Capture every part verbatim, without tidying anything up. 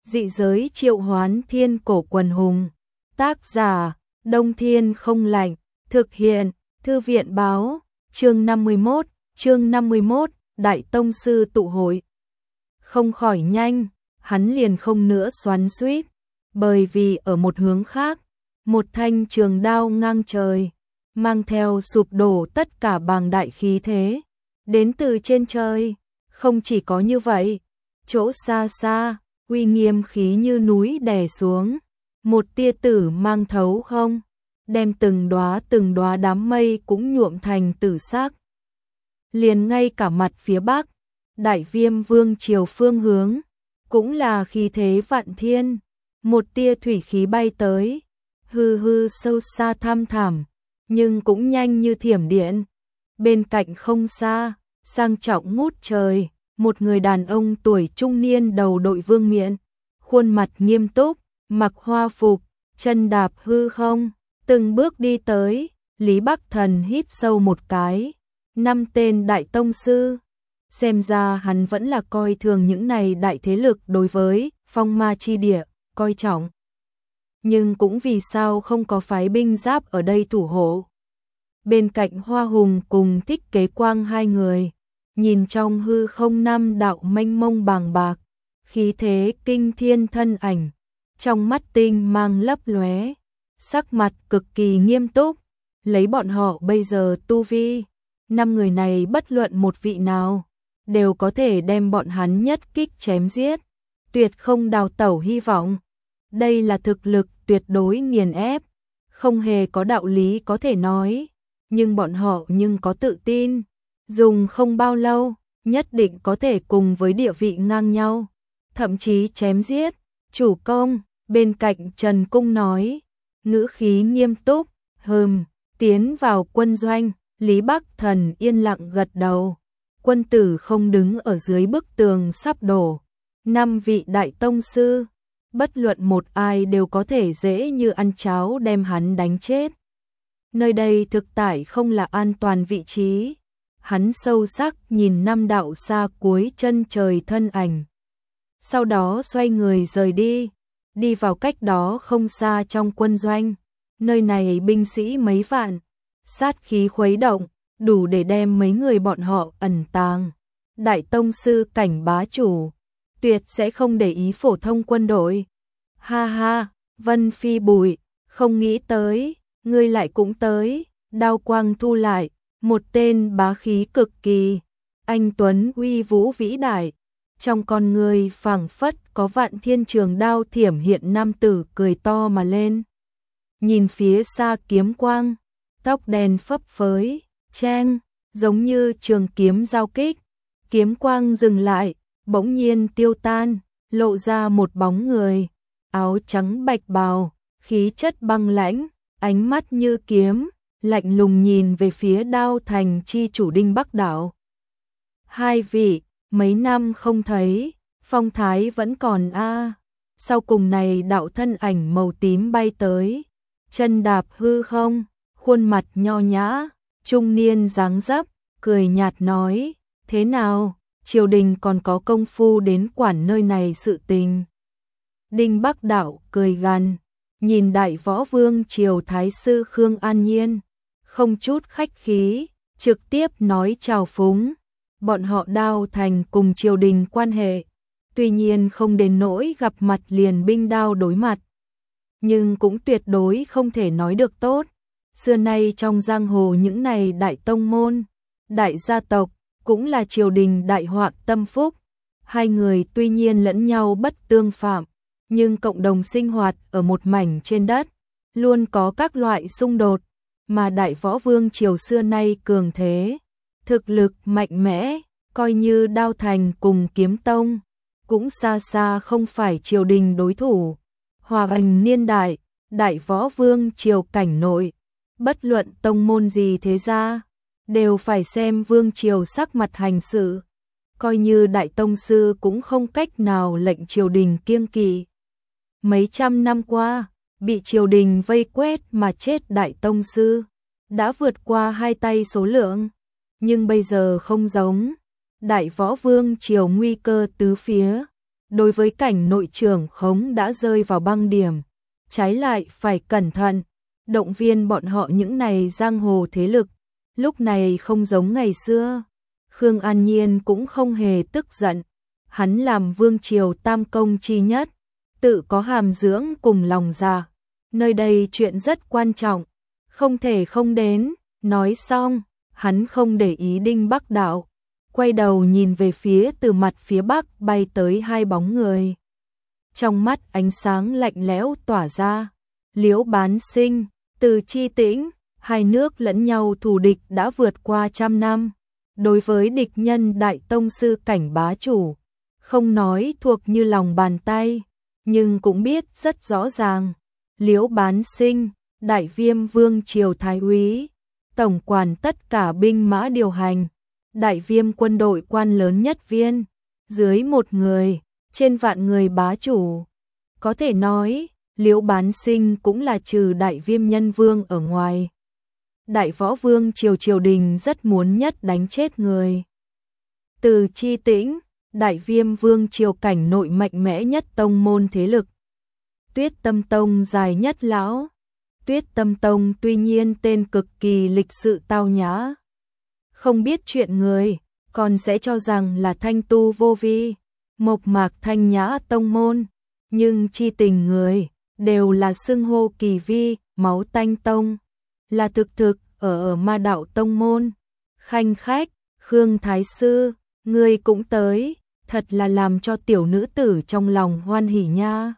Dị giới triệu hoán thiên cổ quần hùng. Tác giả, Đông Thiên không lạnh. Thực hiện, Thư viện báo. Chương năm mươi mốt, chương năm mươi mốt, Đại Tông Sư tụ hội. Không khỏi nhanh, hắn liền không nữa xoắn xuýt, bởi vì ở một hướng khác, một thanh trường đao ngang trời, mang theo sụp đổ tất cả bàng đại khí thế, đến từ trên trời. Không chỉ có như vậy, chỗ xa xa, uy nghiêm khí như núi đè xuống, một tia tử mang thấu không, đem từng đóa từng đóa đám mây cũng nhuộm thành tử sắc. Liền ngay cả mặt phía bắc, Đại Viêm Vương triều phương hướng, cũng là khí thế vạn thiên, một tia thủy khí bay tới, hư hư sâu xa thăm thẳm, nhưng cũng nhanh như thiểm điện. Bên cạnh không xa, sang trọng ngút trời, một người đàn ông tuổi trung niên đầu đội vương miện, khuôn mặt nghiêm túc, mặc hoa phục, chân đạp hư không, từng bước đi tới. Lý Bắc Thần hít sâu một cái, năm tên đại tông sư, xem ra hắn vẫn là coi thường những này đại thế lực đối với phong ma chi địa, coi trọng. Nhưng cũng vì sao không có phái binh giáp ở đây thủ hộ. Bên cạnh Hoa Hùng cùng Thích Kế Quang hai người, nhìn trong hư không năm đạo mênh mông bàng bạc, khí thế kinh thiên thân ảnh, trong mắt tinh mang lấp lóe, sắc mặt cực kỳ nghiêm túc. Lấy bọn họ bây giờ tu vi, năm người này bất luận một vị nào, đều có thể đem bọn hắn nhất kích chém giết, tuyệt không đào tẩu hy vọng. Đây là thực lực tuyệt đối nghiền ép, không hề có đạo lý có thể nói, nhưng bọn họ nhưng có tự tin, dùng không bao lâu, nhất định có thể cùng với địa vị ngang nhau, thậm chí chém giết. Chủ công, bên cạnh Trần Cung nói, ngữ khí nghiêm túc, hừm, tiến vào quân doanh. Lý Bắc Thần yên lặng gật đầu. Quân tử không đứng ở dưới bức tường sắp đổ, năm vị đại tông sư, bất luận một ai đều có thể dễ như ăn cháo đem hắn đánh chết. Nơi đây thực tại không là an toàn vị trí. Hắn sâu sắc nhìn năm đạo xa cuối chân trời thân ảnh, sau đó xoay người rời đi, đi vào cách đó không xa trong quân doanh. Nơi này binh sĩ mấy vạn, sát khí khuấy động, đủ để đem mấy người bọn họ ẩn tàng. Đại tông sư cảnh bá chủ, tuyệt sẽ không để ý phổ thông quân đội. Ha ha, Vân Phi Bùi, không nghĩ tới, ngươi lại cũng tới. Đao quang thu lại, một tên bá khí cực kỳ, anh tuấn uy vũ vĩ đại, trong con người phảng phất có vạn thiên trường đao thiểm hiện. Nam tử cười to mà lên, nhìn phía xa kiếm quang, tóc đen phấp phới, cheng, giống như trường kiếm giao kích, kiếm quang dừng lại, bỗng nhiên tiêu tan, lộ ra một bóng người, áo trắng bạch bào, khí chất băng lãnh, ánh mắt như kiếm, lạnh lùng nhìn về phía Đao Thành chi chủ Đinh Bắc Đạo. Hai vị, mấy năm không thấy, phong thái vẫn còn a. À. Sau cùng này đạo thân ảnh màu tím bay tới, chân đạp hư không, khuôn mặt nho nhã, trung niên dáng dấp, cười nhạt nói, thế nào, triều đình còn có công phu đến quản nơi này sự tình. Đinh Bắc Đạo cười gằn, nhìn Đại Võ Vương triều thái sư Khương An Nhiên, không chút khách khí, trực tiếp nói chào phúng. Bọn họ Đao Thành cùng triều đình quan hệ, tuy nhiên không đến nỗi gặp mặt liền binh đao đối mặt, nhưng cũng tuyệt đối không thể nói được tốt. Xưa nay trong giang hồ những này đại tông môn, đại gia tộc, cũng là triều đình đại họa tâm phúc. Hai người tuy nhiên lẫn nhau bất tương phạm, nhưng cộng đồng sinh hoạt ở một mảnh trên đất, luôn có các loại xung đột, mà Đại Võ Vương triều xưa nay cường thế, thực lực mạnh mẽ, coi như Đao Thành cùng Kiếm Tông, cũng xa xa không phải triều đình đối thủ. Hòa bình niên đại, Đại Võ Vương triều cảnh nội, bất luận tông môn gì thế gia, đều phải xem vương triều sắc mặt hành sự, coi như đại tông sư cũng không cách nào lệnh triều đình kiêng kỵ. Mấy trăm năm qua, bị triều đình vây quét mà chết đại tông sư, đã vượt qua hai tay số lượng, nhưng bây giờ không giống. Đại Võ Vương triều nguy cơ tứ phía, đối với cảnh nội trưởng khống đã rơi vào băng điểm, trái lại phải cẩn thận, động viên bọn họ những này giang hồ thế lực, lúc này không giống ngày xưa. Khương An Nhiên cũng không hề tức giận, hắn làm vương triều tam công chi nhất, tự có hàm dưỡng cùng lòng dạ, nơi đây chuyện rất quan trọng, không thể không đến. Nói xong, hắn không để ý Đinh Bắc Đạo, quay đầu nhìn về phía từ mặt phía bắc bay tới hai bóng người. Trong mắt ánh sáng lạnh lẽo tỏa ra, Liễu Bán Sinh, Từ Chi Tĩnh, hai nước lẫn nhau thù địch đã vượt qua trăm năm. Đối với địch nhân đại tông sư cảnh bá chủ, không nói thuộc như lòng bàn tay, nhưng cũng biết rất rõ ràng. Liễu Bán Sinh, Đại Viêm Vương triều thái úy, tổng quản tất cả binh mã điều hành, Đại Viêm quân đội quan lớn nhất viên, dưới một người, trên vạn người bá chủ. Có thể nói, Liễu Bán Sinh cũng là trừ Đại Viêm nhân vương ở ngoài. Đại Võ Vương triều triều đình rất muốn nhất đánh chết người. Từ Chi Tĩnh, Đại Viêm Vương triều cảnh nội mạnh mẽ nhất tông môn thế lực. Tuyết Tâm Tông dài nhất lão. Tuyết Tâm Tông tuy nhiên tên cực kỳ lịch sự tao nhã, không biết chuyện người, còn sẽ cho rằng là thanh tu vô vi, mộc mạc thanh nhã tông môn, nhưng chi tình người, đều là xưng hô kỳ vi, máu tanh tông, là thực thực, ở ở ma đạo tông môn. Khanh khách, Khương Thái Sư, ngươi cũng tới, thật là làm cho tiểu nữ tử trong lòng hoan hỉ nha.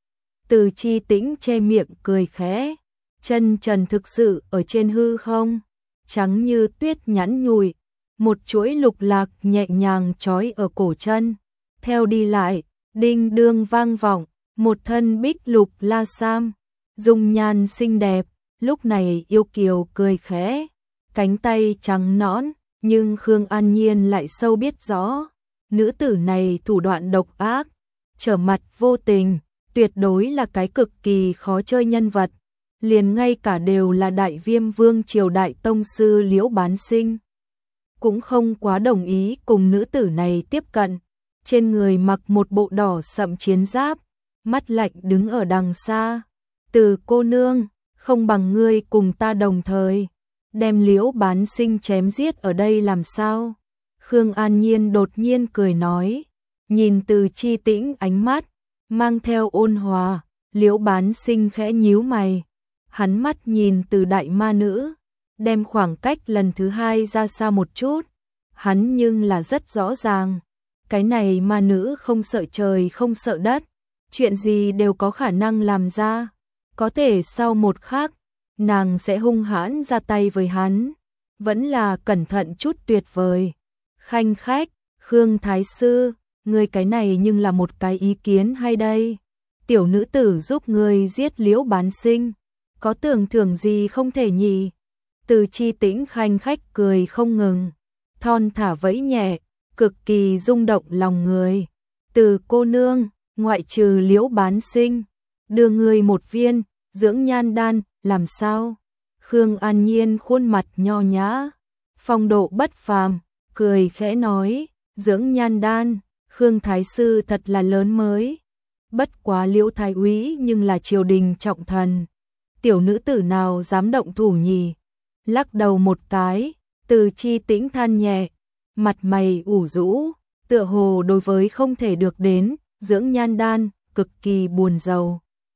Từ Chi Tĩnh che miệng cười khẽ, chân trần thực sự ở trên hư không, trắng như tuyết nhẵn nhụi, một chuỗi lục lạc nhẹ nhàng trói ở cổ chân, theo đi lại, đinh đương vang vọng, một thân bích lục la sam, dung nhan xinh đẹp, lúc này yêu kiều cười khẽ, cánh tay trắng nõn, nhưng Khương An Nhiên lại sâu biết rõ, nữ tử này thủ đoạn độc ác, trở mặt vô tình, tuyệt đối là cái cực kỳ khó chơi nhân vật, liền ngay cả đều là Đại Viêm Vương triều đại tông sư Liễu Bán Sinh cũng không quá đồng ý cùng nữ tử này tiếp cận. Trên người mặc một bộ đỏ sậm chiến giáp, mắt lạnh đứng ở đằng xa. Từ cô nương, không bằng ngươi cùng ta đồng thời đem Liễu Bán Sinh chém giết ở đây làm sao? Khương An Nhiên đột nhiên cười nói, nhìn Từ Chi Tĩnh ánh mắt mang theo ôn hòa. Liễu Bán Sinh khẽ nhíu mày, hắn mắt nhìn Từ đại ma nữ, đem khoảng cách lần thứ hai ra xa một chút. Hắn nhưng là rất rõ ràng, cái này ma nữ không sợ trời không sợ đất, chuyện gì đều có khả năng làm ra. Có thể sau một khắc, nàng sẽ hung hãn ra tay với hắn, vẫn là cẩn thận chút tuyệt vời. Khanh khách, Khương Thái Sư, ngươi cái này nhưng là một cái ý kiến hay đây. Tiểu nữ tử giúp ngươi giết Liễu Bán Sinh, có tưởng thưởng gì không thể nhỉ? Từ Chi Tĩnh khanh khách cười không ngừng, thon thả vẫy nhẹ, cực kỳ rung động lòng người. Từ cô nương, ngoại trừ Liễu Bán Sinh, đưa ngươi một viên dưỡng nhan đan, làm sao? Khương An Nhiên khuôn mặt nho nhã, phong độ bất phàm, cười khẽ nói, dưỡng nhan đan, Khương Thái Sư thật là lớn mới. Bất quá Liễu Thái úy nhưng là triều đình trọng thần, tiểu nữ tử nào dám động thủ nhỉ? Lắc đầu một cái, Từ Chi Tĩnh than nhẹ, mặt mày ủ rũ, tựa hồ đối với không thể được đến dưỡng nhan đan cực kỳ buồn rầu.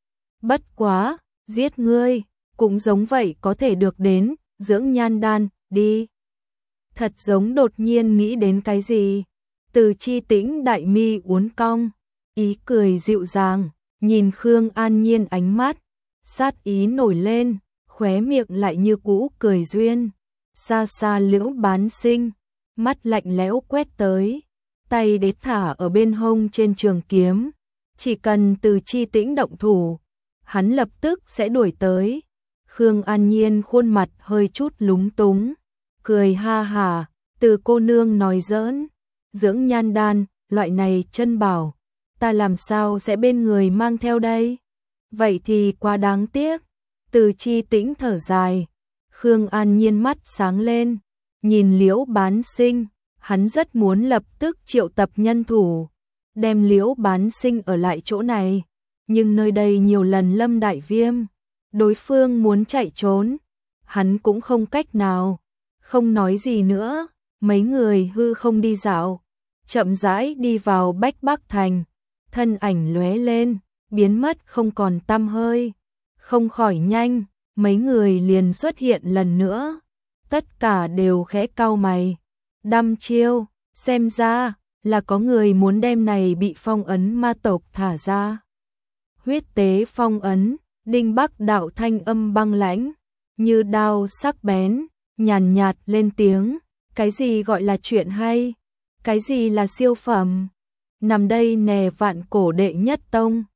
Bất quá, giết ngươi cũng giống vậy có thể được đến dưỡng nhan đan đi. Thật giống đột nhiên nghĩ đến cái gì. Từ Chi Tĩnh đại mi uốn cong, ý cười dịu dàng, nhìn Khương An Nhiên ánh mắt, sát ý nổi lên, khóe miệng lại như cũ cười duyên. Xa xa Liễu Bán Sinh, mắt lạnh lẽo quét tới, tay đế thả ở bên hông trên trường kiếm, chỉ cần Từ Chi Tĩnh động thủ, hắn lập tức sẽ đuổi tới. Khương An Nhiên khuôn mặt hơi chút lúng túng, cười ha hả, Từ cô nương nói giỡn, dưỡng nhan đan, loại này chân bảo, ta làm sao sẽ bên người mang theo đây? Vậy thì quá đáng tiếc. Từ Chi Tĩnh thở dài, Khương An Nhiên mắt sáng lên, nhìn Liễu Bán Sinh, hắn rất muốn lập tức triệu tập nhân thủ, đem Liễu Bán Sinh ở lại chỗ này, nhưng nơi đây nhiều lần lâm đại viêm, đối phương muốn chạy trốn, hắn cũng không cách nào, không nói gì nữa, mấy người hư không đi dạo, chậm rãi đi vào Bách Bắc Thành, thân ảnh lóe lên, biến mất không còn tăm hơi, không khỏi nhanh, mấy người liền xuất hiện lần nữa, tất cả đều khẽ cau mày, đăm chiêu, xem ra là có người muốn đem này bị phong ấn ma tộc thả ra. Huyết tế phong ấn, Đinh Bắc đạo thanh âm băng lãnh, như đao sắc bén, nhàn nhạt lên tiếng, cái gì gọi là chuyện hay, cái gì là siêu phẩm, nằm đây nè vạn cổ đệ nhất tông.